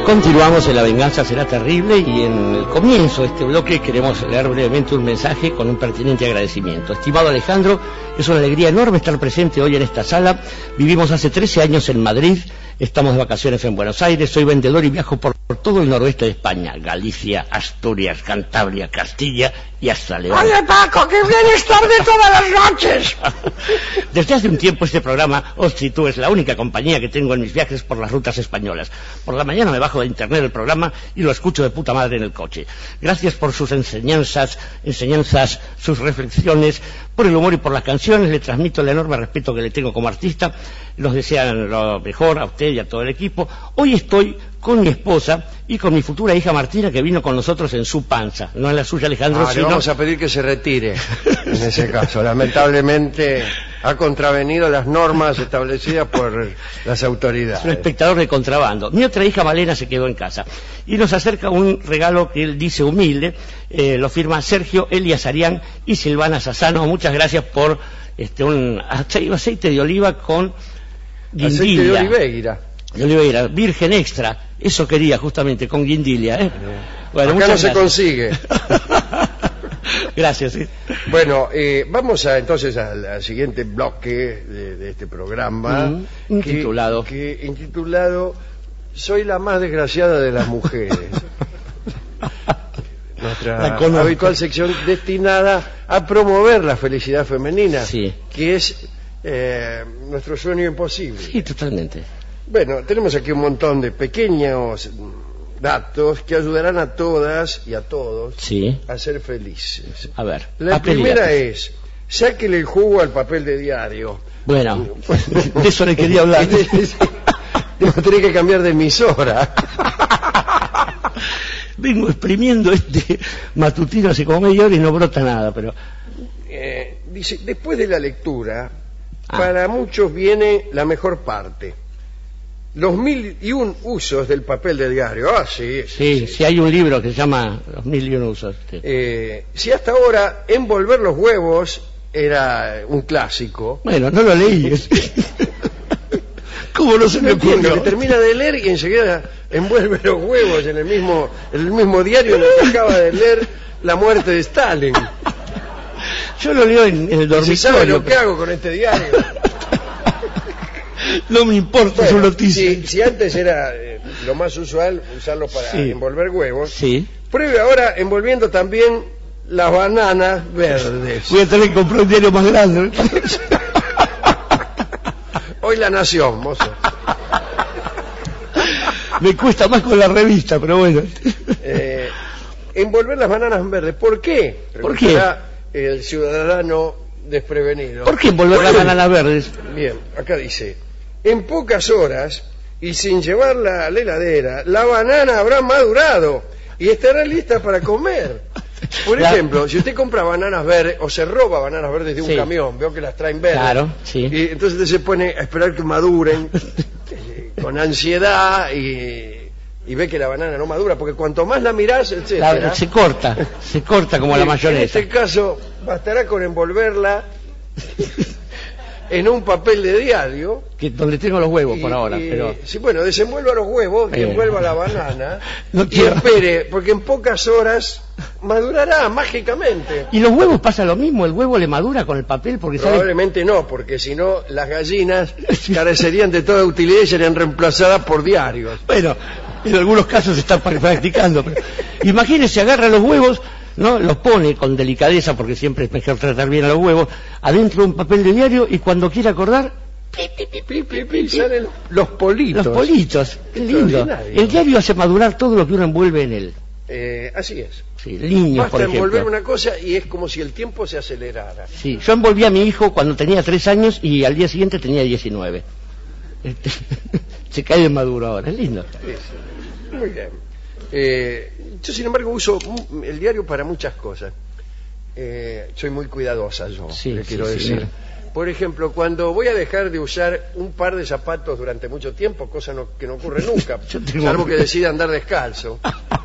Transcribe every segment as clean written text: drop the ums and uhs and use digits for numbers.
Continuamos en La Venganza Será Terrible y en el comienzo de este bloque queremos leer brevemente un mensaje con un pertinente agradecimiento. Estimado Alejandro, es una alegría enorme estar presente hoy en esta sala. Vivimos hace 13 años en Madrid, estamos de vacaciones en Buenos Aires, soy vendedor y viajo por todo el noroeste de España, Galicia, Asturias, Cantabria, Castilla y hasta León. ¡Oye, Paco, que vienes tarde todas las noches! Desde hace un tiempo este programa, Ostri, tú, es la única compañía que tengo en mis viajes por las rutas españolas. Por la mañana me bajo de internet el programa y lo escucho de puta madre en el coche. Gracias por sus enseñanzas, sus reflexiones, por el humor y por las canciones. Le transmito el enorme respeto que le tengo como artista. Los desean lo mejor a usted y a todo el equipo. Hoy estoy con mi esposa y con mi futura hija Martina, que vino con nosotros en su panza, no en la suya, Alejandro. Le vamos a pedir que se retire en ese caso. Lamentablemente ha contravenido las normas establecidas por las autoridades. Es un espectador de contrabando. Mi otra hija Malena se quedó en casa y nos acerca un regalo que él dice humilde. Lo firma Sergio Elias Arián y Silvana Sassano. Muchas gracias por un aceite de oliva con guindilla. Aceite de oliveira. De oliveira, virgen extra. Eso quería justamente, con guindilla. Bueno, acá no se consigue. Gracias. Sí. Bueno, vamos entonces al siguiente bloque de este programa. Intitulado Soy la más desgraciada de las mujeres. Nuestra habitual sección destinada a promover la felicidad femenina, sí, que es nuestro sueño imposible. Sí, totalmente. Bueno, tenemos aquí un montón de pequeños datos que ayudarán a todas y a todos, sí, a ser felices. A ver, la primera es: sáquele el jugo al papel de diario. Bueno, de eso le quería hablar. Tenés que cambiar de emisora. Vengo exprimiendo este matutino hace como media hora y no brota nada, pero... dice, después de la lectura, para muchos viene la mejor parte. Los 1001 usos del papel de diario. Sí, hay un libro que se llama Los 1001 usos. Sí. Si hasta ahora envolver los huevos era un clásico. Bueno, no lo leí. ¿Cómo no se me ocurrió? Que termina de leer y enseguida envuelve los huevos en el mismo diario en el que acaba de leer la muerte de Stalin. Yo lo leo en el dormitorio. ¿Sabe lo que hago con este diario? No me importa su noticia. Si antes era lo más usual usarlo para envolver huevos, sí, pruebe ahora envolviendo también las bananas verdes. Voy a tener que comprar un diario más grande. Hoy La Nación, mozo. Me cuesta más con la revista, pero bueno. Envolver las bananas verdes. ¿Por qué? ¿Por qué? El ciudadano desprevenido. ¿Por qué envolver las bananas verdes? Bien, acá dice: en pocas horas y sin llevarla a la heladera, la banana habrá madurado y estará lista para comer. Por ejemplo, si usted compra bananas verdes o se roba bananas verdes de un camión, veo que las traen verdes. Claro, sí. Y entonces usted se pone a esperar que maduren con ansiedad y ve que la banana no madura, porque cuanto más la mirás, etcétera, se corta como la mayonesa. En este caso, bastará con envolverla en un papel de diario, donde tengo los huevos por ahora. Pero... Sí, bueno, desenvuelva los huevos y envuelva la banana y quiero... espere, porque en pocas horas madurará mágicamente. ¿Y los huevos pasa lo mismo? ¿El huevo le madura con el papel? Porque probablemente no, porque si no las gallinas carecerían de toda utilidad y serían reemplazadas por diarios. Bueno, en algunos casos se está practicando. Pero... Imagínese, agarra los huevos, ¿no? Los pone con delicadeza, porque siempre es mejor tratar bien a los huevos, adentro de un papel de diario, y cuando quiera acordar, salen los politos. Los politos, qué lindo. El diario hace madurar todo lo que uno envuelve en él. Así es. Sí, niños, basta por ejemplo. envolver una cosa y es como si el tiempo se acelerara. Sí, yo envolví a mi hijo cuando tenía 3 años y al día siguiente tenía 19. Se cae de maduro ahora, es lindo. Sí. Muy bien. Yo, sin embargo, uso el diario para muchas cosas. Soy muy cuidadosa, yo, le quiero decir. Sí. Por ejemplo, cuando voy a dejar de usar un par de zapatos durante mucho tiempo, cosa que no ocurre nunca, salvo que decida andar descalzo.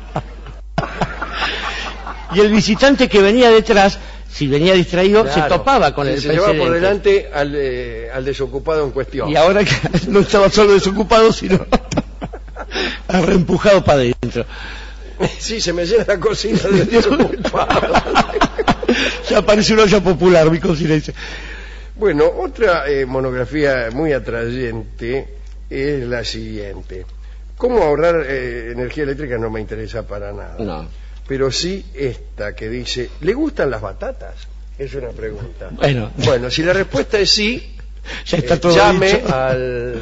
Y el visitante que venía detrás, si venía distraído, se topaba con el se llevaba por delante al desocupado en cuestión. Y ahora que no estaba solo desocupado, sino ha reempujado para adentro. Sí, se me llena la cocina de ya parece una olla popular mi cocina. Bueno, otra monografía muy atrayente es la siguiente. ¿Cómo ahorrar energía eléctrica? No me interesa para nada. No. Pero sí esta que dice, ¿le gustan las batatas? Es una pregunta. Bueno, si la respuesta es sí, ya está todo llame dicho. al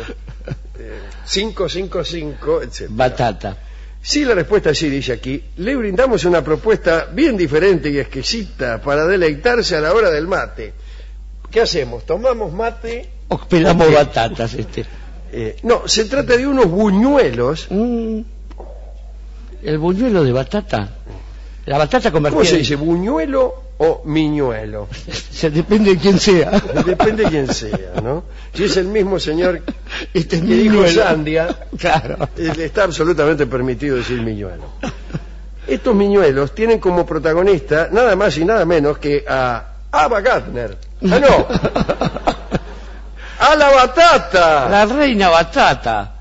555, etc. Batata. Si la respuesta es sí, dice aquí, le brindamos una propuesta bien diferente y exquisita para deleitarse a la hora del mate. ¿Qué hacemos? ¿Tomamos mate? O pelamos batatas, No, se trata de unos buñuelos. ¿El buñuelo de batata? La batata convertida... ¿Cómo se dice? ¿Buñuelo o miñuelo? Depende de quién sea. Depende de quién sea, ¿no? Si es el mismo señor que dijo Sandia, claro, está absolutamente permitido decir miñuelo. Estos miñuelos tienen como protagonista nada más y nada menos que a Ava Gardner. ¡Ah, no! ¡A la batata! La reina batata.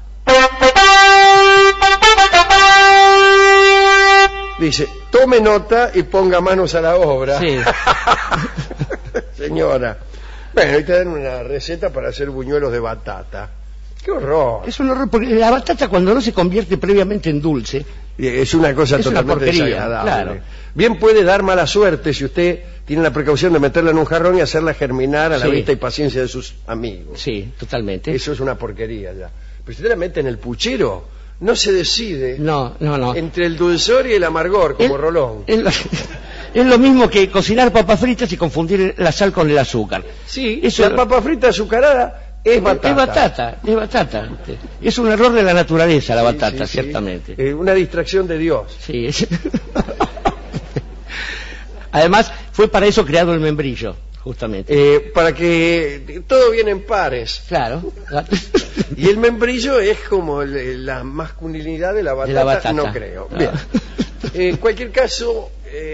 Dice, tome nota y ponga manos a la obra. Sí. Señora. Bueno, ahí te dan una receta para hacer buñuelos de batata. ¡Qué horror! Es un horror, porque la batata cuando no se convierte previamente en dulce... Es una cosa totalmente desagradable. Claro. Bien puede dar mala suerte si usted tiene la precaución de meterla en un jarrón y hacerla germinar a la vista y paciencia de sus amigos. Sí, totalmente. Eso es una porquería ya. Pero si usted la mete en el puchero, no se decide no. entre el dulzor y el amargor, como Rolón. Es lo mismo que cocinar papas fritas y confundir la sal con el azúcar. Sí, la papa frita azucarada es batata. Es batata. Es un error de la naturaleza la batata, ciertamente. Una distracción de Dios. Sí. Además, fue para eso creado el membrillo, justamente. Para que todo viene en pares. Claro. Y el membrillo es como la masculinidad de la batata, no creo. No. Bien. En cualquier caso,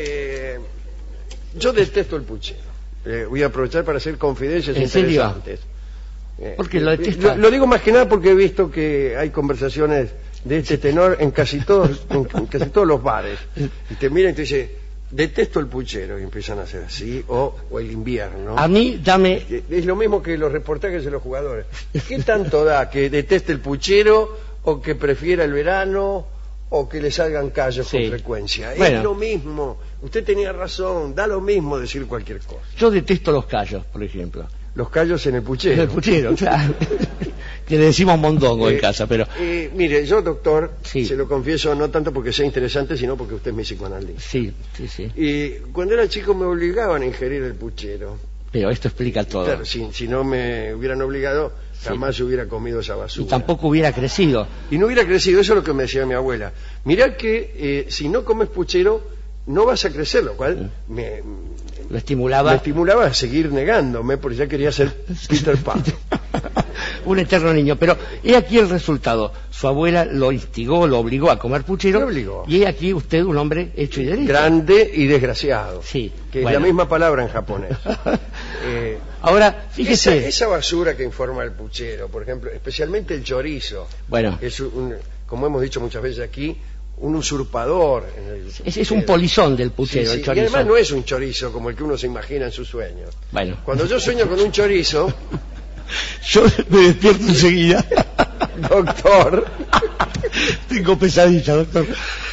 yo detesto el puchero. Voy a aprovechar para hacer confidencias interesantes. Porque lo detesta. Lo digo más que nada porque he visto que hay conversaciones de este tenor en casi todos los bares. Y te miran y te dicen, detesto el puchero, y empiezan a hacer así, o el invierno. A mí, dame... Es lo mismo que los reportajes de los jugadores. ¿Qué tanto da que deteste el puchero, o que prefiera el verano, o que le salgan callos con frecuencia? Bueno. Es lo mismo. Usted tenía razón, da lo mismo decir cualquier cosa. Yo detesto los callos, por ejemplo. Los callos en el puchero. En el puchero, claro. Que le decimos mondongo en casa, pero... mire, yo, doctor, se lo confieso, no tanto porque sea interesante, sino porque usted es mi psicoanalista. Sí. Y cuando era chico me obligaban a ingerir el puchero. Pero esto explica todo. Claro, si no me hubieran obligado, jamás hubiera comido esa basura. Y tampoco hubiera crecido. Y no hubiera crecido, eso es lo que me decía mi abuela. Mirá que si no comes puchero, no vas a crecer, lo cual lo estimulaba. Me estimulaba a seguir negándome, porque ya quería ser Peter Pan. Un eterno niño. Pero he aquí el resultado. Su abuela lo instigó, lo obligó a comer puchero. Lo obligó. Y he aquí usted un hombre hecho y derecho. Grande y desgraciado. Sí. Que es la misma palabra en japonés. Ahora, fíjese. Esa basura que informa el puchero, por ejemplo, especialmente el chorizo. Bueno. Es como hemos dicho muchas veces aquí, un usurpador. Es un polizón del puchero, el chorizo. Y además no es un chorizo como el que uno se imagina en sus sueños. Bueno. Cuando yo sueño con un chorizo... yo me despierto enseguida. Doctor. Tengo pesadilla, doctor.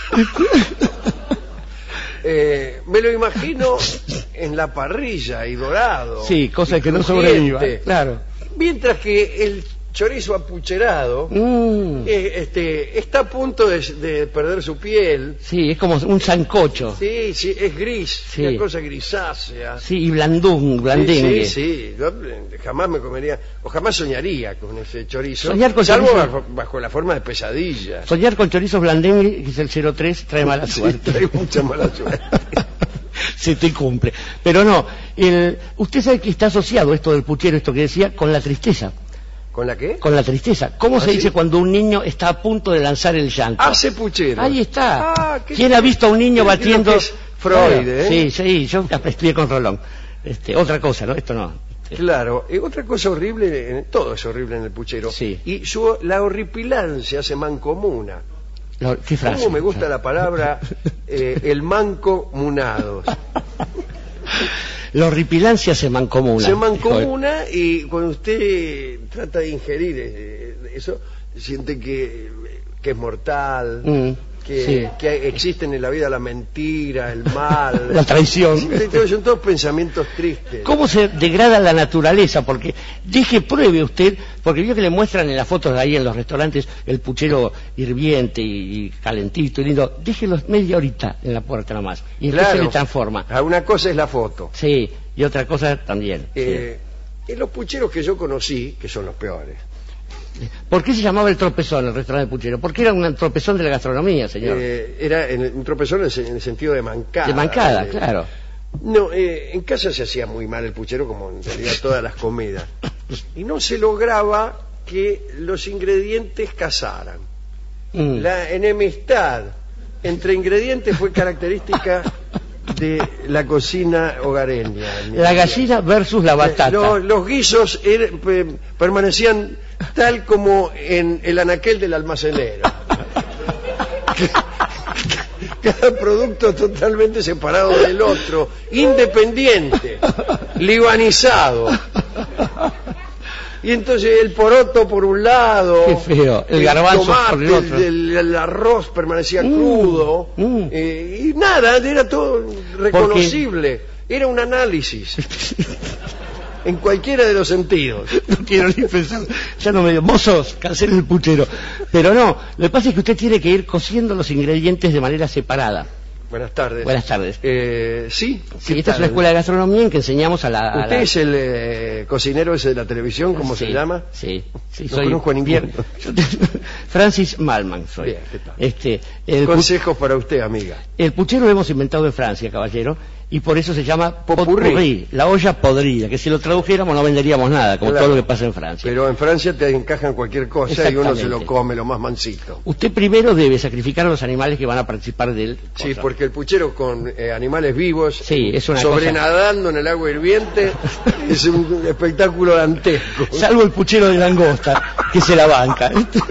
Me lo imagino en la parrilla y dorado. Sí, cosa que no sobreviva. Claro. Mientras que el chorizo apucherado está a punto de perder su piel. Sí, es como un sancocho. Sí, es gris, una cosa grisácea. Sí, y blandengue. Sí, yo jamás me comería, o jamás soñaría con ese chorizo, salvo bajo la forma de pesadilla. Soñar con chorizos blandengue, que es el 03, trae mala suerte. Trae mucha mala suerte. Se te cumple. Pero no, usted sabe que está asociado esto del puchero, esto que decía, con la tristeza. ¿Con la qué? Con la tristeza. ¿Cómo se dice cuando un niño está a punto de lanzar el llanto? Hace puchero. Ahí está. ¿Quién ha visto a un niño batiendo? Es Freud, Sí, yo estudié con Rolón. Otra cosa, ¿no? Esto no. Claro, otra cosa horrible, todo es horrible en el puchero. Sí. Y la horripilancia se mancomuna ¿Qué frase? ¿Cómo me gusta la palabra el mancomunados? La horripilancia se mancomuna. Se mancomuna y cuando usted trata de ingerir eso, siente que es mortal, que existen en la vida la mentira, el mal, la traición. Son todos pensamientos tristes. ¿Cómo se degrada la naturaleza? Porque pruebe usted, porque vio que le muestran en las fotos de ahí en los restaurantes el puchero hirviente y calentito y lindo. Déjelo media horita en la puerta nomás y entonces se le transforma. Una cosa es la foto. Sí, y otra cosa también. En los pucheros que yo conocí, que son los peores. ¿Por qué se llamaba el tropezón el restaurante puchero? Porque era un tropezón de la gastronomía, señor. Era un tropezón en el sentido de mancada. De mancada, claro. No, en casa se hacía muy mal el puchero, como en realidad todas las comidas. Y no se lograba que los ingredientes casaran. La enemistad entre ingredientes fue característica de la cocina hogareña. La gallina versus la batata. Los guisos permanecían tal como en el anaquel del almacenero. Cada producto totalmente separado del otro, independiente, libanizado. Y entonces el poroto por un lado, qué feo, el garbanzo tomate, por el otro, el arroz permanecía crudo, y nada, era todo reconocible. Era un análisis en cualquiera de los sentidos. No quiero ni pensar, ya no me dio, mozos, cancelen el puchero. Pero no, lo que pasa es que usted tiene que ir cociendo los ingredientes de manera separada. Buenas tardes. Buenas tardes. Sí, esta es una escuela de gastronomía en que enseñamos a la... ¿Usted es el cocinero ese de la televisión, cómo se llama? Sí, no soy... conozco a ninguno. Francis Malman soy. Bien, ¿qué tal? Consejos para usted, amiga. El puchero lo hemos inventado en Francia, caballero, y por eso se llama pot-pourri, la olla podrida, que si lo tradujéramos no venderíamos nada, como todo lo que pasa en Francia. Pero en Francia te encajan cualquier cosa y uno se lo come lo más mansito. Usted primero debe sacrificar a los animales que van a participar del... Sí, porque el puchero con animales vivos, es una sobrenadando en el agua hirviente, es un espectáculo dantesco. Salvo el puchero de langosta, que se la banca.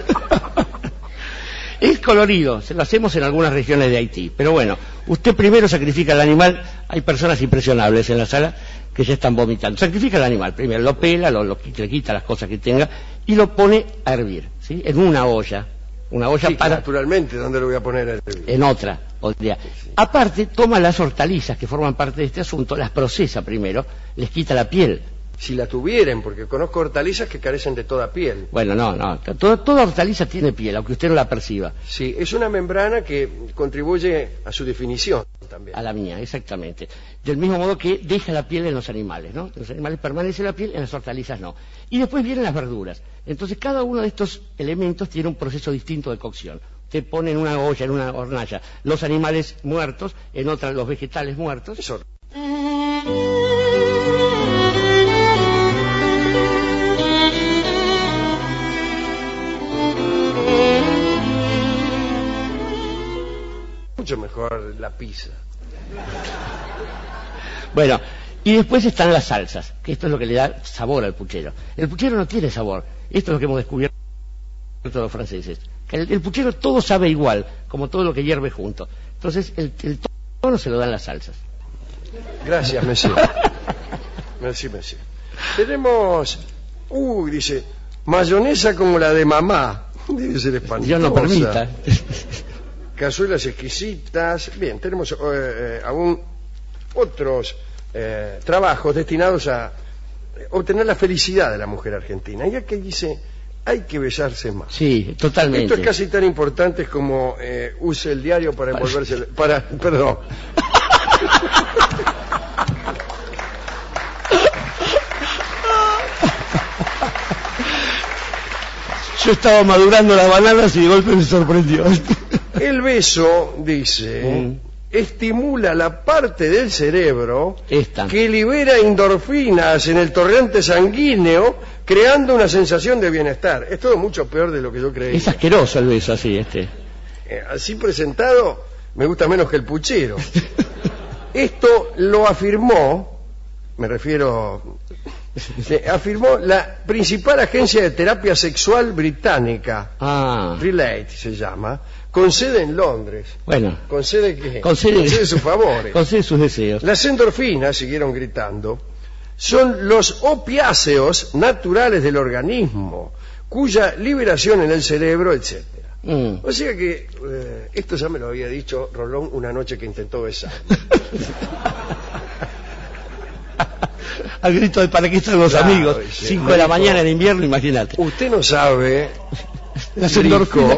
Es colorido, se lo hacemos en algunas regiones de Haití, pero bueno, usted primero sacrifica al animal. Hay personas impresionables en la sala que ya están vomitando. Sacrifica al animal, primero lo pela, le quita las cosas que tenga y lo pone a hervir, ¿sí? En una olla sí, para... Naturalmente, ¿dónde lo voy a poner a hervir? En otra. Aparte, toma las hortalizas que forman parte de este asunto, las procesa primero, les quita la piel. Si la tuvieran, porque conozco hortalizas que carecen de toda piel. Bueno, no. Toda hortaliza tiene piel, aunque usted no la perciba. Sí, es una membrana que contribuye a su definición también. A la mía, exactamente. Del mismo modo que deja la piel en los animales, ¿no? En los animales permanece la piel, en las hortalizas no. Y después vienen las verduras. Entonces, cada uno de estos elementos tiene un proceso distinto de cocción. Usted pone en una olla, en una hornalla, los animales muertos, en otra los vegetales muertos. Eso. Mucho mejor la pizza. Bueno, y después están las salsas, que esto es lo que le da sabor al puchero. El puchero no tiene sabor. Esto es lo que hemos descubierto los franceses. Que el puchero todo sabe igual, como todo lo que hierve junto. Entonces, el tono se lo dan las salsas. Gracias, monsieur. Merci. Tenemos, dice, mayonesa como la de mamá. Debe ser espantosa. Dios no permita. Cazuelas exquisitas. Bien, tenemos aún otros trabajos destinados a obtener la felicidad de la mujer argentina. Y aquí dice, hay que besarse más. Sí, totalmente. Esto es casi tan importante como use el diario para envolverse... Perdón. Yo estaba madurando las bananas y de golpe me sorprendió. El beso, dice, estimula la parte del cerebro que libera endorfinas en el torrente sanguíneo, creando una sensación de bienestar. Es todo mucho peor de lo que yo creía. Es asqueroso el beso así, así presentado, me gusta menos que el puchero. Esto lo afirmó, afirmó la principal agencia de terapia sexual británica, Relate se llama, con sede en Londres. Bueno. ¿Con sede qué? Con sede sus favores. Con sede sus deseos. Las endorfinas, siguieron gritando, son los opiáceos naturales del organismo, cuya liberación en el cerebro, etcétera. O sea que esto ya me lo había dicho Rolón una noche que intentó besar. Al grito de para qué están los amigos, 5 de la mañana en invierno, imagínate. Usted no sabe las endorfinas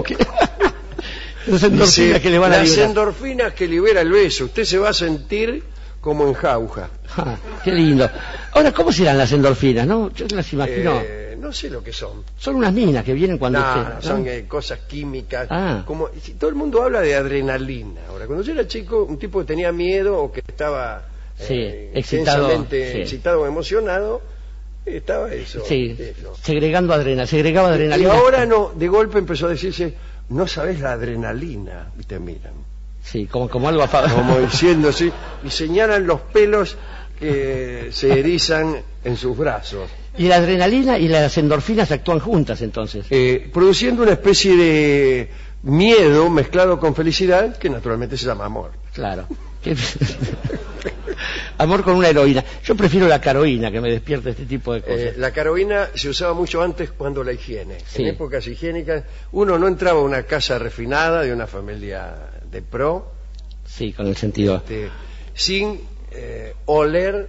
que le van a liberar. Las endorfinas que libera el beso. Usted se va a sentir como en jauja. Qué lindo. Ahora, ¿cómo serán las endorfinas? ¿No? Yo las imagino. No sé lo que son. Son unas minas que vienen cuando son cosas químicas. Como todo el mundo habla de adrenalina. Ahora, cuando yo era chico, un tipo que tenía miedo o que estaba excitado o emocionado, estaba eso. Segregaba adrenalina. Y ahora no, de golpe empezó a decirse, no sabes la adrenalina. Y te miran. Sí, como algo como diciendo, sí, y señalan los pelos que se erizan en sus brazos. Y la adrenalina y las endorfinas actúan juntas, entonces. Produciendo una especie de miedo mezclado con felicidad, que naturalmente se llama amor. Claro. Amor con una heroína. Yo prefiero la caroína, que me despierte este tipo de cosas. La caroína se usaba mucho antes cuando la higiene. En épocas higiénicas, uno no entraba a una casa refinada de una familia de pro. Sí, con el sentido. Sin oler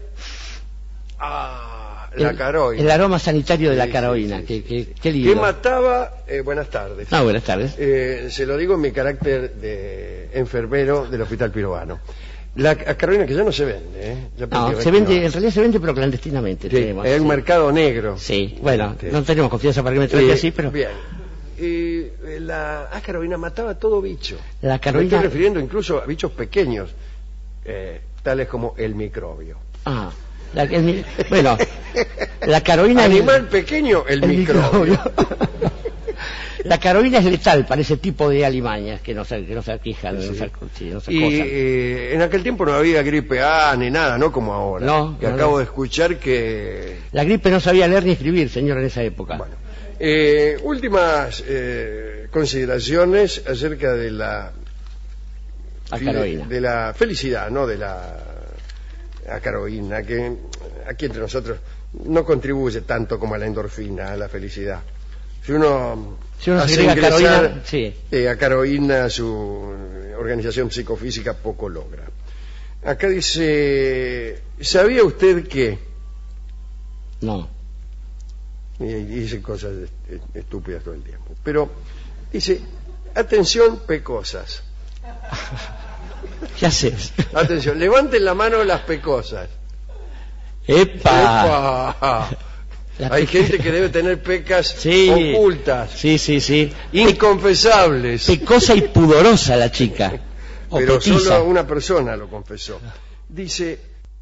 la caroína. El aroma sanitario de la caroína. Qué lindo. Que mataba. Buenas tardes. Buenas tardes. Se lo digo en mi carácter de enfermero del Hospital Pirovano. La caroína que ya no se vende, se vende, en realidad se vende, pero clandestinamente. Hay un mercado negro. Sí, bueno, no tenemos confianza para que me trate así, pero. Bien. Y la caroína mataba todo bicho. La caroína. Me estoy refiriendo incluso a bichos pequeños, tales como el microbio. Bueno, la caroína. Animal pequeño, el microbio. La caroína es letal para ese tipo de alimañas que no se aquejan, no se y en aquel tiempo no había gripe A ni nada, no como ahora. Acabo de escuchar que la gripe no sabía leer ni escribir, señor, en esa época. Bueno, últimas consideraciones acerca de la felicidad, no de la caroína, que aquí entre nosotros no contribuye tanto como a la endorfina, a la felicidad. Si uno hace ingresar a caroína, su organización psicofísica poco logra. Acá dice, ¿sabía usted que? No. Y dice cosas estúpidas todo el tiempo. Pero dice, atención, pecosas. ¿Qué haces? Atención, levanten la mano las pecosas. ¡Epa! Hay gente que debe tener pecas ocultas. Sí. Inconfesables. Pecosa y pudorosa la chica. Pero solo una persona lo confesó. Dice...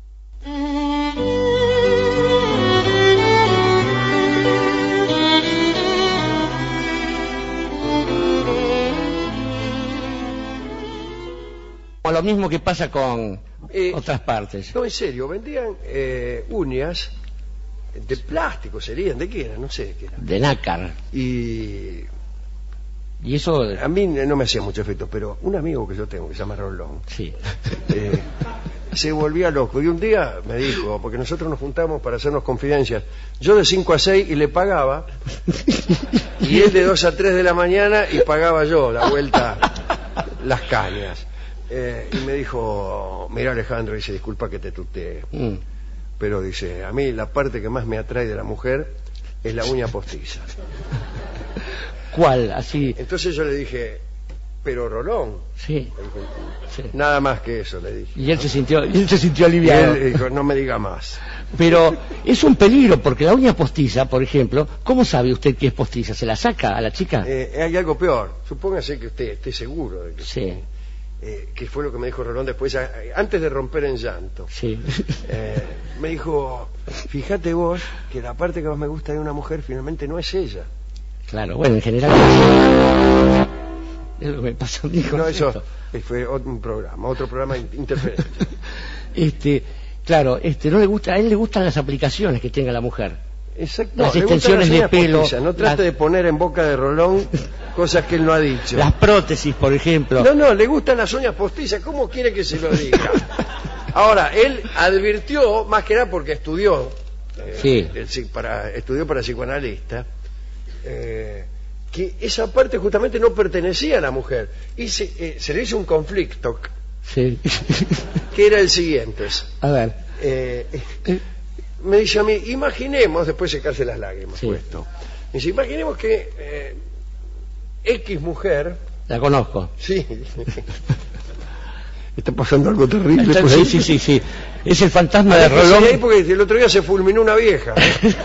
Lo mismo que pasa con otras partes. No, en serio, vendían uñas de plástico, serían, ¿de qué eran? No sé de qué eran. De nácar. Y eso... A mí no me hacía mucho efecto, pero un amigo que yo tengo, que se llama Rolón, se volvía loco. Y un día me dijo, porque nosotros nos juntamos para hacernos confidencias, yo de 5 a 6 y le pagaba, y él de 2 a 3 de la mañana y pagaba yo la vuelta, las cañas. Y me dijo, mira Alejandro, dice, disculpa que te tutee, pero dice, a mí la parte que más me atrae de la mujer es la uña postiza. ¿Cuál? Así. Entonces yo le dije, pero Rolón. Sí. Nada más que eso, le dije. Y él se sintió aliviado. Y él dijo, no me diga más. Pero es un peligro, porque la uña postiza, por ejemplo, ¿cómo sabe usted que es postiza? ¿Se la saca a la chica? Hay algo peor. Supóngase que usted esté seguro de que... Sí. Que fue lo que me dijo Rolón después, antes de romper en llanto. Sí. Me dijo, fíjate vos que la parte que más me gusta de una mujer finalmente no es ella. Claro, bueno, en general es lo que me pasó. No, eso fue otro programa interferente. Claro, no le gusta, a él le gustan las aplicaciones que tenga la mujer. Exacto. Las extensiones de pelo. No trate de poner en boca de Rolón cosas que él no ha dicho. Las prótesis, por ejemplo. No, le gustan las uñas postizas. ¿Cómo quiere que se lo diga? Ahora, él advirtió, más que nada porque estudió, estudió para psicoanalista, que esa parte justamente no pertenecía a la mujer. Y se le hizo un conflicto, sí, que era el siguiente. A ver. Me dice a mí, imaginemos, después secarse las lágrimas, sí. Puesto. Me dice, imaginemos que X mujer... La conozco. Sí. Está pasando algo terrible. Sí. Es el fantasma de Rolón. Ahí porque el otro día se fulminó una vieja.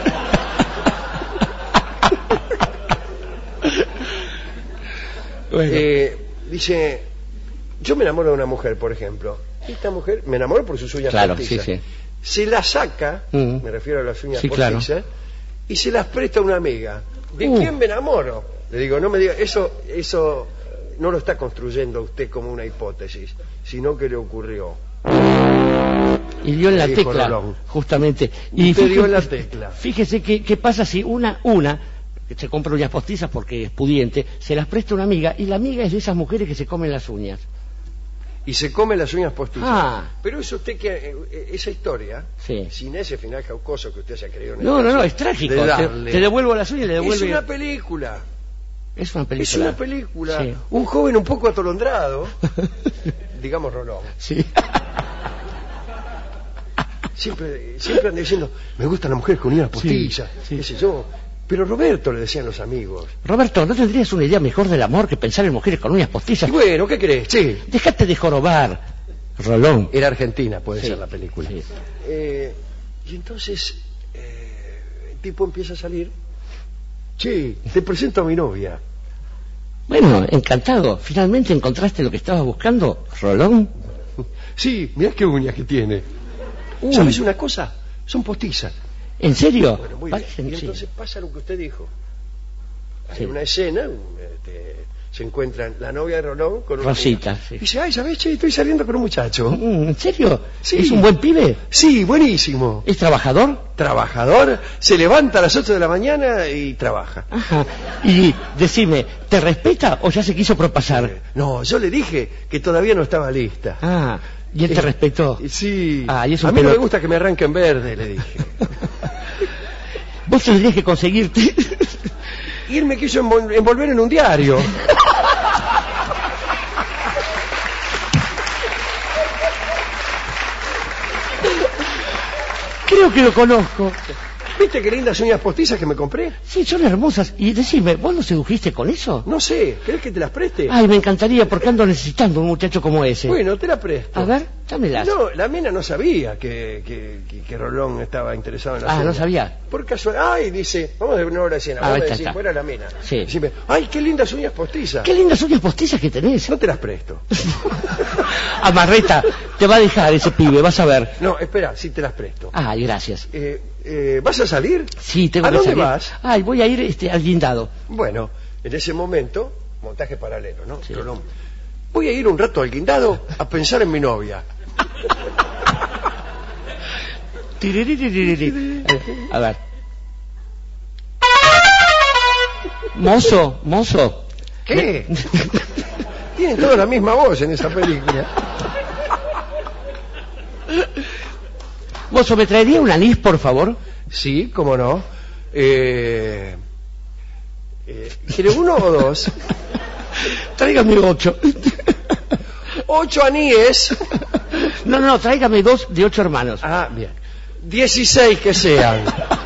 Bueno. Dice, yo me enamoro de una mujer, por ejemplo. Esta mujer me enamoro por sus uñas postizas. Sí. Se la saca, me refiero a las uñas postizas, claro. Y se las presta a una amiga. ¿De quién me enamoro? Le digo, no me diga, eso no lo está construyendo usted como una hipótesis, sino que le ocurrió. Y dio en la tecla, Rolón. Justamente. Y usted dio en la tecla. Fíjese qué pasa si una que se compra uñas postizas porque es pudiente, se las presta a una amiga, y la amiga es de esas mujeres que se comen las uñas. Y se come las uñas postizas. Pero es usted que esa historia, sí, sin ese final jaucoso que usted se ha creído en el No, es trágico. Te devuelvo las uñas y le devuelvo. Es una película. Es una película. Es una película. Sí. Un joven un poco atolondrado, digamos Rolón. Sí. Siempre anda diciendo, me gustan las mujeres con uñas postizas, qué sé yo. Pero Roberto, le decían los amigos. Roberto, ¿no tendrías una idea mejor del amor que pensar en mujeres con uñas postizas? Y bueno, ¿qué crees? Sí. Déjate de jorobar, Rolón. Era Argentina, puede ser la película. Sí. Y entonces el tipo empieza a salir. Sí, te presento a mi novia. Bueno, encantado. ¿Finalmente encontraste lo que estabas buscando, Rolón? Sí, mirá qué uñas que tiene. ¿Sabes una cosa? Son postizas. ¿En serio? Bueno, muy bien. Y entonces pasa lo que usted dijo. Hay una escena, se encuentran la novia de Rolón con Rosita. Sí. Y dice, ay, ¿sabes? Che, estoy saliendo con un muchacho. ¿En serio? Sí. ¿Es un buen pibe? Sí, buenísimo. ¿Es trabajador? Trabajador, se levanta a las 8 de la mañana y trabaja. Ajá. Y decime, ¿te respeta o ya se quiso propasar? No, yo le dije que todavía no estaba lista. ¿Y él te respetó? Sí. Y es un a mí no me gusta que me arranquen verde, le dije. Vos tendrías que conseguirte. Y él me quiso envolver en un diario. Creo que lo conozco. ¿Viste qué lindas uñas postizas que me compré? Sí, son hermosas. Y decime, ¿vos lo sedujiste con eso? No sé, ¿querés que te las preste? Ay, me encantaría, porque ando necesitando un muchacho como ese. Bueno, te la presto. A ver, dámelas. No, la mina no sabía que Rolón estaba interesado en las uñas. ¿No sabía? Por casualidad, dice, vamos a ver una hora de escena, vamos a decir, fuera la mina. Sí. Decime, ay, qué lindas uñas postizas. Qué lindas uñas postizas que tenés. No te las presto. Amarreta, te va a dejar ese pibe, vas a ver. No, espera, sí te las presto. Gracias. ¿Vas a salir? Sí, tengo que salir. ¿A dónde vas? Voy a ir al guindado. Bueno, en ese momento, montaje paralelo, ¿no? Sí. Rolón, voy a ir un rato al guindado a pensar en mi novia. A ver. Mozo. ¿Qué? Tienen toda la misma voz en esa película. Mozo, ¿me traería un anís, por favor? Sí, cómo no. ¿Quiere uno o dos? Tráigame 8. 8 aníes. No, tráigame 2 de 8 hermanos. Bien. 16 que sean.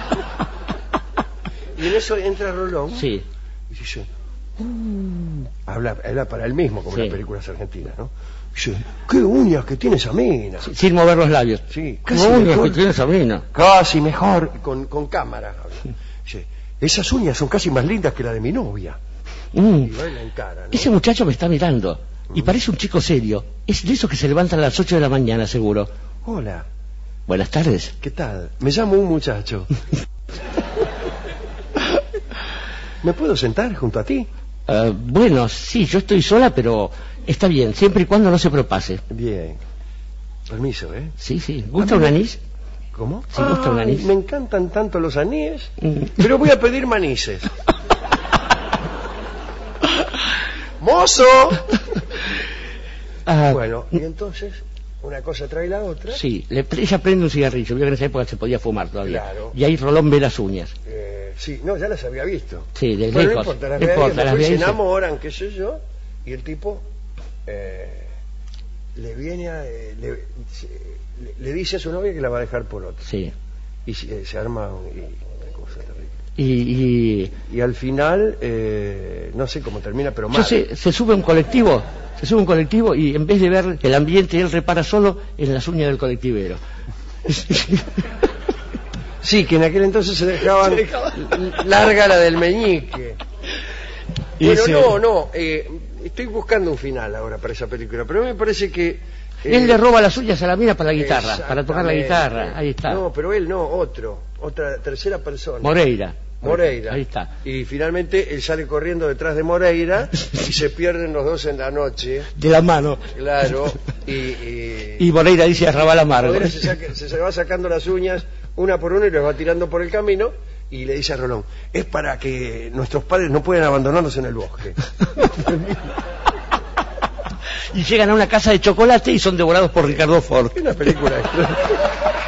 Y en eso entra Rolón. Sí. Y dice, habla para él mismo, como en las películas argentinas, ¿no? Dice, qué uñas que tiene esa mina. Sin mover los labios. Sí, casi uñas mejor, que tiene esa mina. Casi mejor, con cámara. Dice, esas uñas son casi más lindas que la de mi novia. Y va en la encara, ¿no? Ese muchacho me está mirando y parece un chico serio. Es de esos que se levantan a las 8 de la mañana, seguro. Hola. Buenas tardes. ¿Qué tal? Me llamo un muchacho. ¿Me puedo sentar junto a ti? Bueno, sí, yo estoy sola, pero está bien, siempre y cuando no se propase. Bien. Permiso, ¿eh? Sí. ¿Gusta un anís? ¿Cómo? Sí, gusta un anís. Me encantan tanto los aníes, pero voy a pedir manices. ¡Mozo! Bueno, y entonces una cosa trae la otra. Sí, ella prende un cigarrillo, vio que en esa época se podía fumar todavía. Claro. Y ahí Rolón ve las uñas. Sí, no, ya las había visto. Sí, de bueno, lejos. No importa, las ve se enamoran, qué sé yo, y el tipo le viene le dice a su novia que la va a dejar por otro. Sí. Y se arma una cosa terrible. Y al final, no sé cómo termina, pero mal. Se sube un colectivo y en vez de ver el ambiente, él repara solo en las uñas del colectivero. Sí, que en aquel entonces se dejaban larga la del meñique. Bueno, no, estoy buscando un final ahora para esa película, pero a mí me parece que... él le roba las uñas a la mina para la guitarra, para tocar la guitarra, ahí está. No, pero él no, otra tercera persona. Moreira. Ahí está. Y finalmente él sale corriendo detrás de Moreira y se pierden los dos en la noche. De la mano. Claro. Y Moreira dice arrabal amargo. Moreira se va sacando las uñas una por una y las va tirando por el camino y le dice a Rolón, es para que nuestros padres no puedan abandonarnos en el bosque. Y llegan a una casa de chocolate y son devorados por Ricardo Ford. Es una película extra.